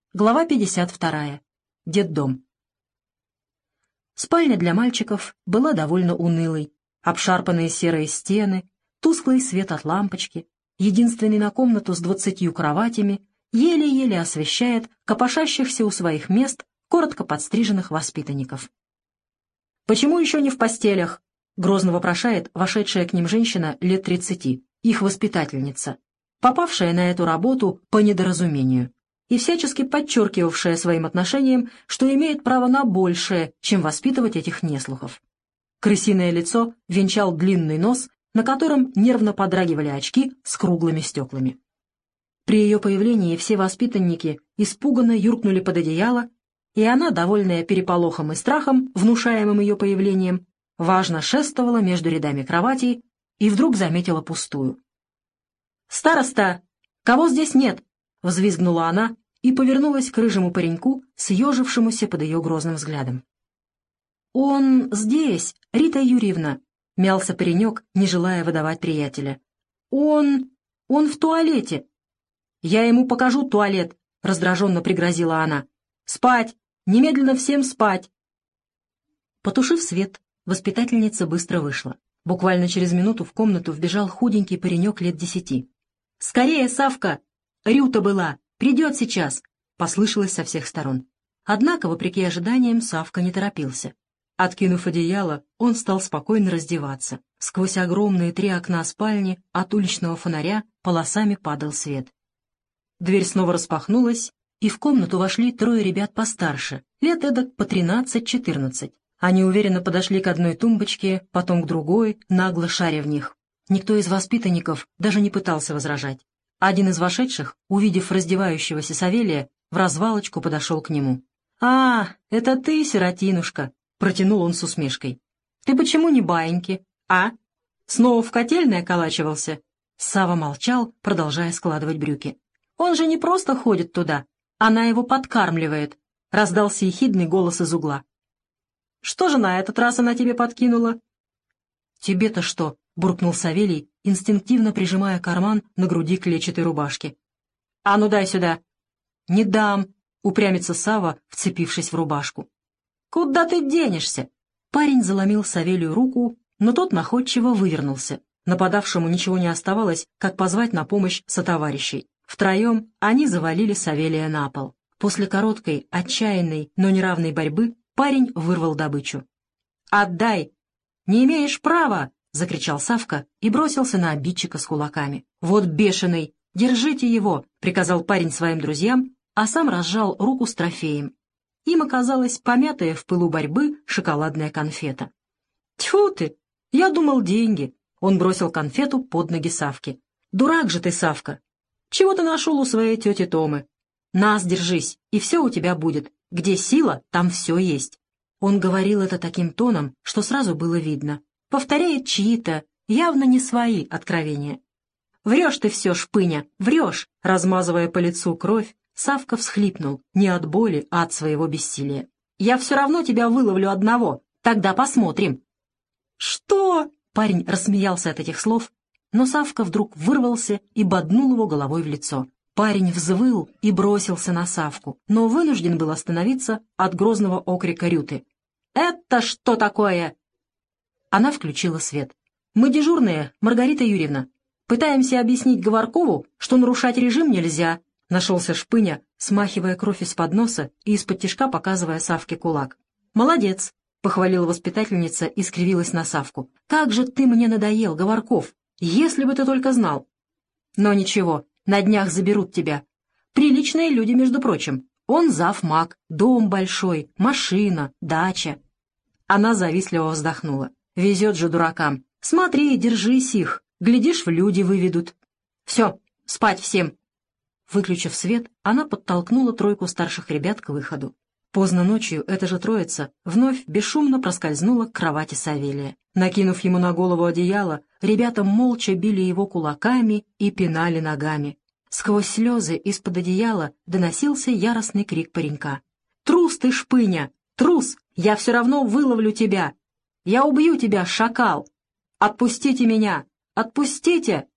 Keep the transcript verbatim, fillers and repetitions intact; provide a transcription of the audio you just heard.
Глава пятьдесят вторая. Детдом. Спальня для мальчиков была довольно унылой. Обшарпанные серые стены, тусклый свет от лампочки, единственный на комнату с двадцатью кроватями, еле-еле освещает копошащихся у своих мест коротко подстриженных воспитанников. «Почему еще не в постелях?» — грозно вопрошает вошедшая к ним женщина лет тридцати, их воспитательница, попавшая на эту работу по недоразумению и всячески подчеркивавшая своим отношением, что имеет право на большее, чем воспитывать этих неслухов. Крысиное лицо венчал длинный нос, на котором нервно подрагивали очки с круглыми стеклами. При ее появлении все воспитанники испуганно юркнули под одеяло, и она, довольная переполохом и страхом, внушаемым ее появлением, важно шествовала между рядами кроватей и вдруг заметила пустую. «Староста! Кого здесь нет?» — взвизгнула она и повернулась к рыжему пареньку, съежившемуся под ее грозным взглядом. «Он здесь, Рита Юрьевна», — мялся паренек, не желая выдавать приятеля. «Он... он в туалете». «Я ему покажу туалет», — раздраженно пригрозила она. «Спать! Немедленно всем спать!» Потушив свет, воспитательница быстро вышла. Буквально через минуту в комнату вбежал худенький паренек лет десяти. «Скорее, Савка! Рюта была! Придет сейчас!» — послышалось со всех сторон. Однако, вопреки ожиданиям, Савка не торопился. Откинув одеяло, он стал спокойно раздеваться. Сквозь огромные три окна спальни от уличного фонаря полосами падал свет. Дверь снова распахнулась, и в комнату вошли трое ребят постарше, лет эдак по тринадцать-четырнадцать. Они уверенно подошли к одной тумбочке, потом к другой, нагло шаря в них. Никто из воспитанников даже не пытался возражать. Один из вошедших, увидев раздевающегося Савелия, в развалочку подошел к нему. «А, это ты, сиротинушка!» — протянул он с усмешкой. «Ты почему не баиньки, а? Снова в котельной околачивался?» Сава молчал, продолжая складывать брюки. «Он же не просто ходит туда, она его подкармливает», — раздался ехидный голос из угла. «Что же на этот раз она тебе подкинула?» «Тебе-то что?» — буркнул Савелий, инстинктивно прижимая карман на груди клетчатой рубашки. «А ну дай сюда!» «Не дам!» — упрямится Сава, вцепившись в рубашку. «Куда ты денешься?» Парень заломил Савелию руку, но тот находчиво вывернулся. Нападавшему ничего не оставалось, как позвать на помощь сотоварищей. Втроем они завалили Савелия на пол. После короткой, отчаянной, но неравной борьбы парень вырвал добычу. «Отдай! Не имеешь права!» — закричал Савка и бросился на обидчика с кулаками. «Вот бешеный! Держите его!» — приказал парень своим друзьям, а сам разжал руку с трофеем. Им оказалась помятая в пылу борьбы шоколадная конфета. «Тьфу ты! Я думал, деньги!» — он бросил конфету под ноги Савке. «Дурак же ты, Савка! Чего ты нашел у своей тети Томы? Нас держись, и все у тебя будет. Где сила, там все есть». Он говорил это таким тоном, что сразу было видно. Повторяет чьи-то, явно не свои, откровения. «Врешь ты все, шпыня, врешь!» Размазывая по лицу кровь, Савка всхлипнул, не от боли, а от своего бессилия. «Я все равно тебя выловлю одного, тогда посмотрим». «Что?» — парень рассмеялся от этих слов, но Савка вдруг вырвался и боднул его головой в лицо. Парень взвыл и бросился на Савку, но вынужден был остановиться от грозного окрика Рюты. «Это что такое?» Она включила свет. «Мы дежурные, Маргарита Юрьевна. Пытаемся объяснить Говоркову, что нарушать режим нельзя», — нашелся Шпыня, смахивая кровь из-под носа и из-под тишка показывая Савке кулак. «Молодец», — похвалила воспитательница и скривилась на Савку. «Как же ты мне надоел, Говорков! Если бы ты только знал!» «Но ничего, на днях заберут тебя. Приличные люди, между прочим. Он завмаг, дом большой, машина, дача». Она завистливо вздохнула. «Везет же дуракам. Смотри, держись их. Глядишь, в люди выведут. Все, спать всем». Выключив свет, она подтолкнула тройку старших ребят к выходу. Поздно ночью эта же троица вновь бесшумно проскользнула к кровати Савелия. Накинув ему на голову одеяло, ребята молча били его кулаками и пинали ногами. Сквозь слезы из-под одеяла доносился яростный крик паренька. «Трус ты, Шпыня! Трус! Я все равно выловлю тебя! Я убью тебя, шакал! Отпустите меня! Отпустите!»